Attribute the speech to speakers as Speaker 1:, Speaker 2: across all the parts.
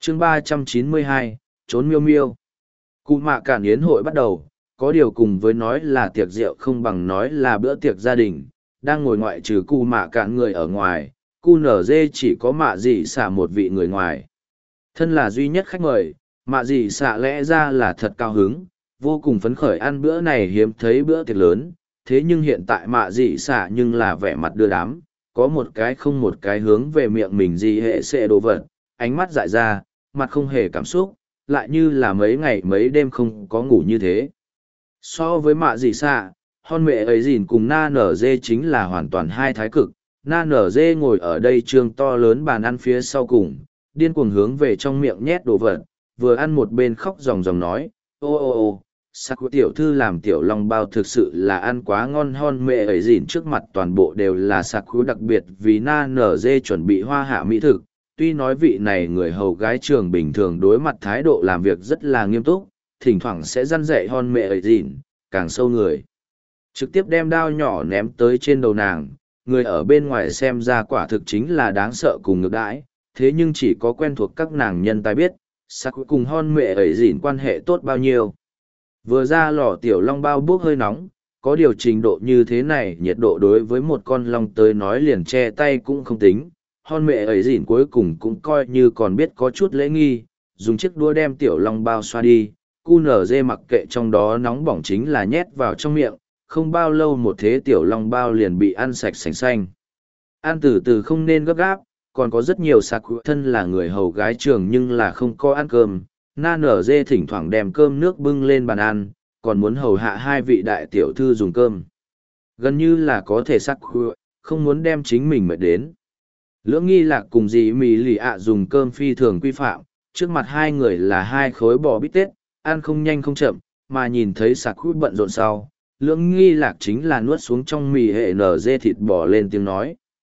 Speaker 1: chương 392, trốn miêu miêu. Cụ mạ cản yến hội bắt đầu, có điều cùng với nói là tiệc rượu không bằng nói là bữa tiệc gia đình, đang ngồi ngoại trừ cụ mạ cản người ở ngoài, cu nở dê chỉ có mạ dị xạ một vị người ngoài. Thân là duy nhất khách mời, mạ dị xạ lẽ ra là thật cao hứng, vô cùng phấn khởi ăn bữa này hiếm thấy bữa tiệc lớn, thế nhưng hiện tại mạ dị xạ nhưng là vẻ mặt đưa đám, có một cái không một cái hướng về miệng mình gì hệ sẽ đồ vật, ánh mắt dại ra, mặt không hề cảm xúc, lại như là mấy ngày mấy đêm không có ngủ như thế. So với mạ dị xạ, hon mẹ ấy dìn cùng na nở dê chính là hoàn toàn hai thái cực. Na nở dê ngồi ở đây trương to lớn bàn ăn phía sau cùng, điên cuồng hướng về trong miệng nhét đồ vật, vừa ăn một bên khóc ròng ròng nói, ô ô ô, sắc của tiểu thư làm tiểu long bao thực sự là ăn quá ngon. Hon mẹ ấy dìn trước mặt toàn bộ đều là sạc khú đặc biệt vì na nở dê chuẩn bị hoa hạ mỹ thực. Tuy nói vị này người hầu gái trường bình thường đối mặt thái độ làm việc rất là nghiêm túc, thỉnh thoảng sẽ răn dạy hon mẹ ấy dìn, càng sâu người. Trực tiếp đem đao nhỏ ném tới trên đầu nàng, người ở bên ngoài xem ra quả thực chính là đáng sợ cùng ngược đãi, thế nhưng chỉ có quen thuộc các nàng nhân tài biết, sắc cùng hon mẹ ấy dìn quan hệ tốt bao nhiêu. Vừa ra lò tiểu long bao bốc hơi nóng, có điều trình độ như thế này nhiệt độ đối với một con long tới nói liền che tay cũng không tính. Hon mẹ ấy dìn cuối cùng cũng coi như còn biết có chút lễ nghi, dùng chiếc đũa đem tiểu long bao xoa đi, cu nở dê mặc kệ trong đó nóng bỏng chính là nhét vào trong miệng, không bao lâu một thế tiểu long bao liền bị ăn sạch sành xanh. Ăn từ từ không nên gấp gáp, còn có rất nhiều sạc thân là người hầu gái trường nhưng là không có ăn cơm. Na nở dê thỉnh thoảng đem cơm nước bưng lên bàn ăn, còn muốn hầu hạ hai vị đại tiểu thư dùng cơm. Gần như là có thể sạc không muốn đem chính mình mệt đến. Lưỡng nghi lạc cùng dì mì lì ạ dùng cơm phi thường quy phạm, trước mặt hai người là hai khối bò bít tết, ăn không nhanh không chậm, mà nhìn thấy sạc bận rộn sau. Lưỡng nghi lạc chính là nuốt xuống trong mì hệ nở dê thịt bò lên tiếng nói.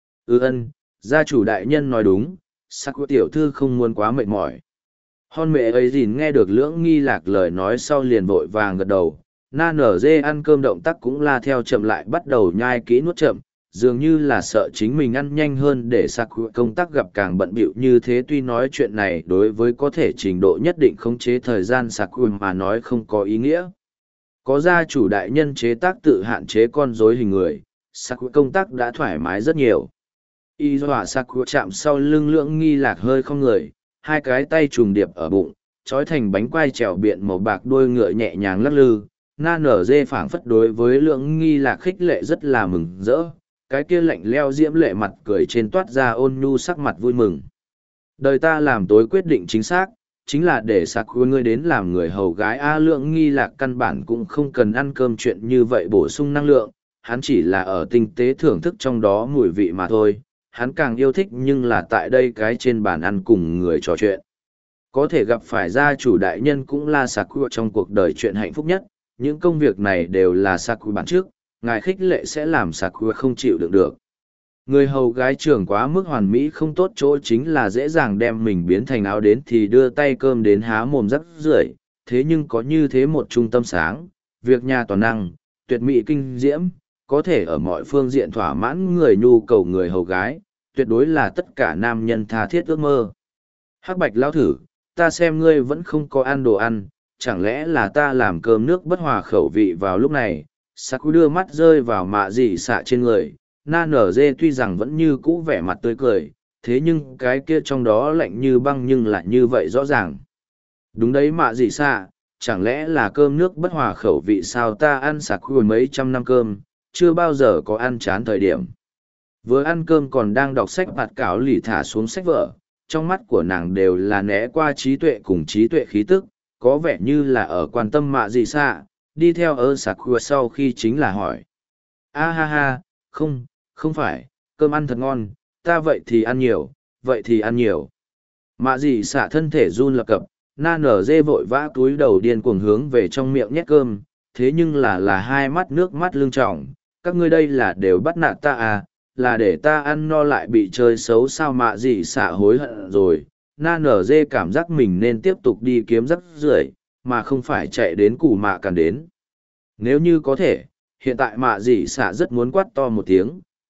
Speaker 1: Ân, gia chủ đại nhân nói đúng, sắc tiểu thư không muốn quá mệt mỏi. Hon mẹ ấy dìn nghe được lưỡng nghi lạc lời nói sau liền vội vàng gật đầu. Na nở dê ăn cơm động tác cũng la theo chậm lại bắt đầu nhai kỹ nuốt chậm, dường như là sợ chính mình ăn nhanh hơn để sạc công tác gặp càng bận bịu như thế. Tuy nói chuyện này đối với có thể trình độ nhất định khống chế thời gian sạc mà nói không có ý nghĩa. Có gia chủ đại nhân chế tác tự hạn chế con rối hình người, sạc công tác đã thoải mái rất nhiều. Y dọa sạc chạm sau lưng lưỡng nghi lạc hơi không người, hai cái tay trùng điệp ở bụng, trói thành bánh quai trèo biện màu bạc đuôi ngựa nhẹ nhàng lắc lư. Na nở dê phảng phất đối với lưỡng nghi lạc khích lệ rất là mừng rỡ, cái kia lạnh leo diễm lệ mặt cười trên toát ra ôn nhu sắc mặt vui mừng. Đời ta làm tối quyết định chính xác, chính là để sạc ngươi đến làm người hầu gái. Lưỡng nghi lạc căn bản cũng không cần ăn cơm chuyện như vậy bổ sung năng lượng, hắn chỉ là ở tinh tế thưởng thức trong đó mùi vị mà thôi. Hắn càng yêu thích nhưng là tại đây cái trên bàn ăn cùng người trò chuyện. Có thể gặp phải gia chủ đại nhân cũng là sạc trong cuộc đời chuyện hạnh phúc nhất, những công việc này đều là sạc bản trước, ngài khích lệ sẽ làm sạc không chịu đựng được. Người hầu gái trưởng quá mức hoàn mỹ không tốt chỗ chính là dễ dàng đem mình biến thành áo đến thì đưa tay cơm đến há mồm rắc rưởi. Thế nhưng có như thế một trung tâm sáng, việc nhà toàn năng, tuyệt mỹ kinh diễm, có thể ở mọi phương diện thỏa mãn người nhu cầu người hầu gái, tuyệt đối là tất cả nam nhân tha thiết ước mơ. Hắc bạch lao thử, ta xem ngươi vẫn không có ăn đồ ăn, chẳng lẽ là ta làm cơm nước bất hòa khẩu vị vào lúc này. Saku đưa mắt rơi vào mạ dị xạ trên người. Na nở dê tuy rằng vẫn như cũ vẻ mặt tươi cười, thế nhưng cái kia trong đó lạnh như băng nhưng lại như vậy rõ ràng. Đúng đấy mạ dị xạ, chẳng lẽ là cơm nước bất hòa khẩu vị sao? Ta ăn Saku mấy trăm năm cơm, chưa bao giờ có ăn chán thời điểm. Vừa ăn cơm còn đang đọc sách bạt cáo lì thả xuống sách vở, trong mắt của nàng đều là né qua trí tuệ cùng trí tuệ khí tức, có vẻ như là ở quan tâm mạ dị xạ. Đi theo ơ Saku sau khi chính là hỏi. Ha ha, không phải, cơm ăn thật ngon, ta vậy thì ăn nhiều, vậy thì ăn nhiều. Mạ dị xạ thân thể run lập cập, na nở dê vội vã túi đầu điên cuồng hướng về trong miệng nhét cơm, thế nhưng là hai mắt nước mắt lưng tròng, các ngươi đây là đều bắt nạt ta à, là để ta ăn no lại bị chơi xấu sao? Mạ dị xạ hối hận rồi, na nở dê cảm giác mình nên tiếp tục đi kiếm rắc rưởi mà không phải chạy đến củ mạ càn đến. Nếu như có thể, hiện tại mạ dị xạ rất muốn quát to một tiếng,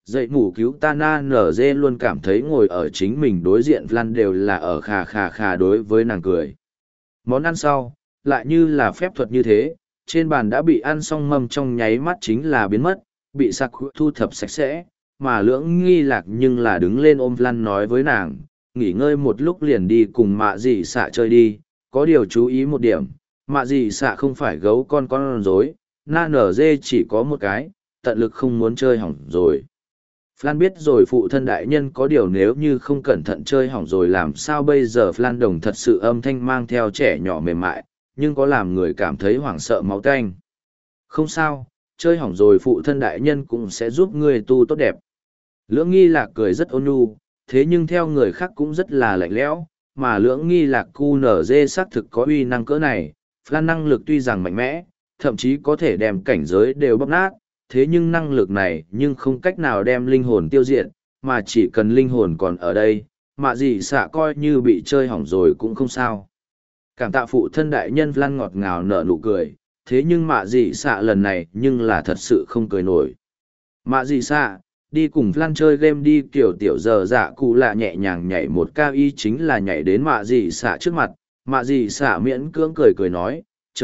Speaker 1: Dậy mù cứu ta na nở dê luôn cảm thấy ngồi ở chính mình đối diện Flan đều là ở khà khà khà đối với nàng cười. Món ăn sau, lại như là phép thuật như thế, trên bàn đã bị ăn xong mâm trong nháy mắt chính là biến mất, bị sạc thu thập sạch sẽ, mà lưỡng nghi lạc nhưng là đứng lên ôm Flan nói với nàng, nghỉ ngơi một lúc liền đi cùng mạ dì xạ chơi đi, có điều chú ý một điểm, mạ dì xạ không phải gấu con rối, na nở dê chỉ có một cái, tận lực không muốn chơi hỏng rồi. Flan biết rồi phụ thân đại nhân có điều nếu như không cẩn thận chơi hỏng rồi làm sao bây giờ. Flan đồng thật sự âm thanh mang theo trẻ nhỏ mềm mại, nhưng có làm người cảm thấy hoảng sợ máu tanh. Không sao, chơi hỏng rồi phụ thân đại nhân cũng sẽ giúp ngươi tu tốt đẹp. Lưỡng nghi lạc cười rất ôn nhu, thế nhưng theo người khác cũng rất là lạnh lẽo, mà lưỡng nghi lạc QNZ xác thực có uy năng cỡ này. Flan năng lực tuy rằng mạnh mẽ, thậm chí có thể đem cảnh giới đều bóp nát, thế nhưng năng lực này nhưng không cách nào đem linh hồn tiêu diệt, mà chỉ cần linh hồn còn ở đây, mạ gì xạ coi như bị chơi hỏng rồi cũng không sao. Cảm tạ phụ thân đại nhân. Flan ngọt ngào nở nụ cười, thế nhưng mạ gì xạ lần này nhưng là thật sự không cười nổi. Mạ gì xạ, đi cùng Flan chơi game đi. Kiểu tiểu giờ dạ cụ lạ nhẹ nhàng nhảy một cao y chính là nhảy đến mạ gì xạ trước mặt, mạ gì xạ miễn cưỡng cười cười nói,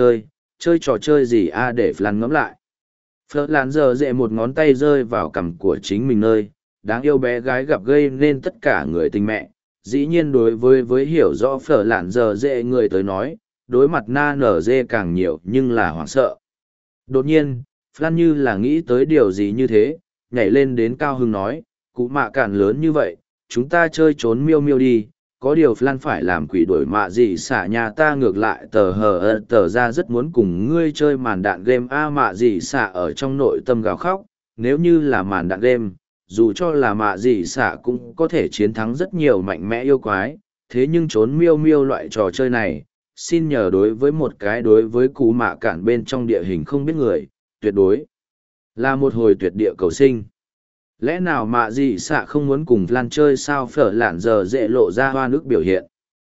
Speaker 1: chơi trò chơi gì a để Flan ngẫm lại. Phở làn giờ dệ một ngón tay rơi vào cằm của chính mình nơi, đáng yêu bé gái gặp gây nên tất cả người tình mẹ. Dĩ nhiên đối với hiểu rõ phở làn giờ dệ người tới nói, đối mặt na nở dê càng nhiều nhưng là hoảng sợ. Đột nhiên, Flan như là nghĩ tới điều gì như thế, nhảy lên đến cao hưng nói, cụ mạ cản lớn như vậy, chúng ta chơi trốn miêu miêu đi. Có điều Flan phải làm quỷ đuổi mạ gì xả nhà ta ngược lại tờ ra rất muốn cùng ngươi chơi màn đạn game a. Mạ gì xả ở trong nội tâm gào khóc, nếu như là màn đạn game, dù cho là mạ gì xả cũng có thể chiến thắng rất nhiều mạnh mẽ yêu quái, thế nhưng trốn miêu miêu loại trò chơi này, xin nhờ đối với một cái đối với cú mạ cản bên trong địa hình không biết người, tuyệt đối là một hồi tuyệt địa cầu sinh. Lẽ nào mạ gì xạ không muốn cùng Flan chơi sao? Phở lạn giờ dễ lộ ra hoa nước biểu hiện.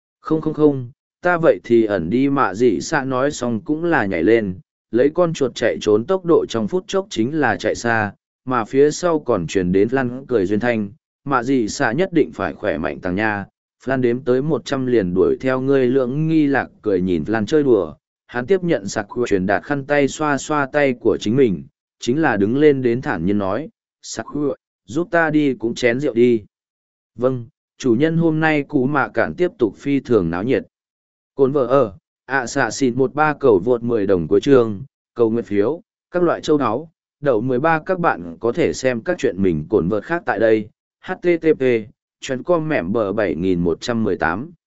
Speaker 1: Không, ta vậy thì ẩn đi. Mạ gì xạ nói xong cũng là nhảy lên, lấy con chuột chạy trốn tốc độ trong phút chốc chính là chạy xa, mà phía sau còn truyền đến Flan cười duyên thanh, mạ gì xạ nhất định phải khỏe mạnh tàng nha. Flan đếm tới 100 liền đuổi theo ngươi. Lưỡng nghi lạc cười nhìn Flan chơi đùa, hắn tiếp nhận sạc truyền đạt khăn tay xoa xoa tay của chính mình, chính là đứng lên đến thản nhiên nói, sạc giúp ta đi cũng chén rượu đi. Vâng, chủ nhân. Hôm nay cú mạ cản tiếp tục phi thường náo nhiệt. Cồn vợ ở, xạ xịt 13 cầu vượt 10 đồng cuối chương, cầu nguyện phiếu, các loại châu áo, đậu 13. Các bạn có thể xem các chuyện mình cồn vợt khác tại đây. http://com mẻm bờ 7118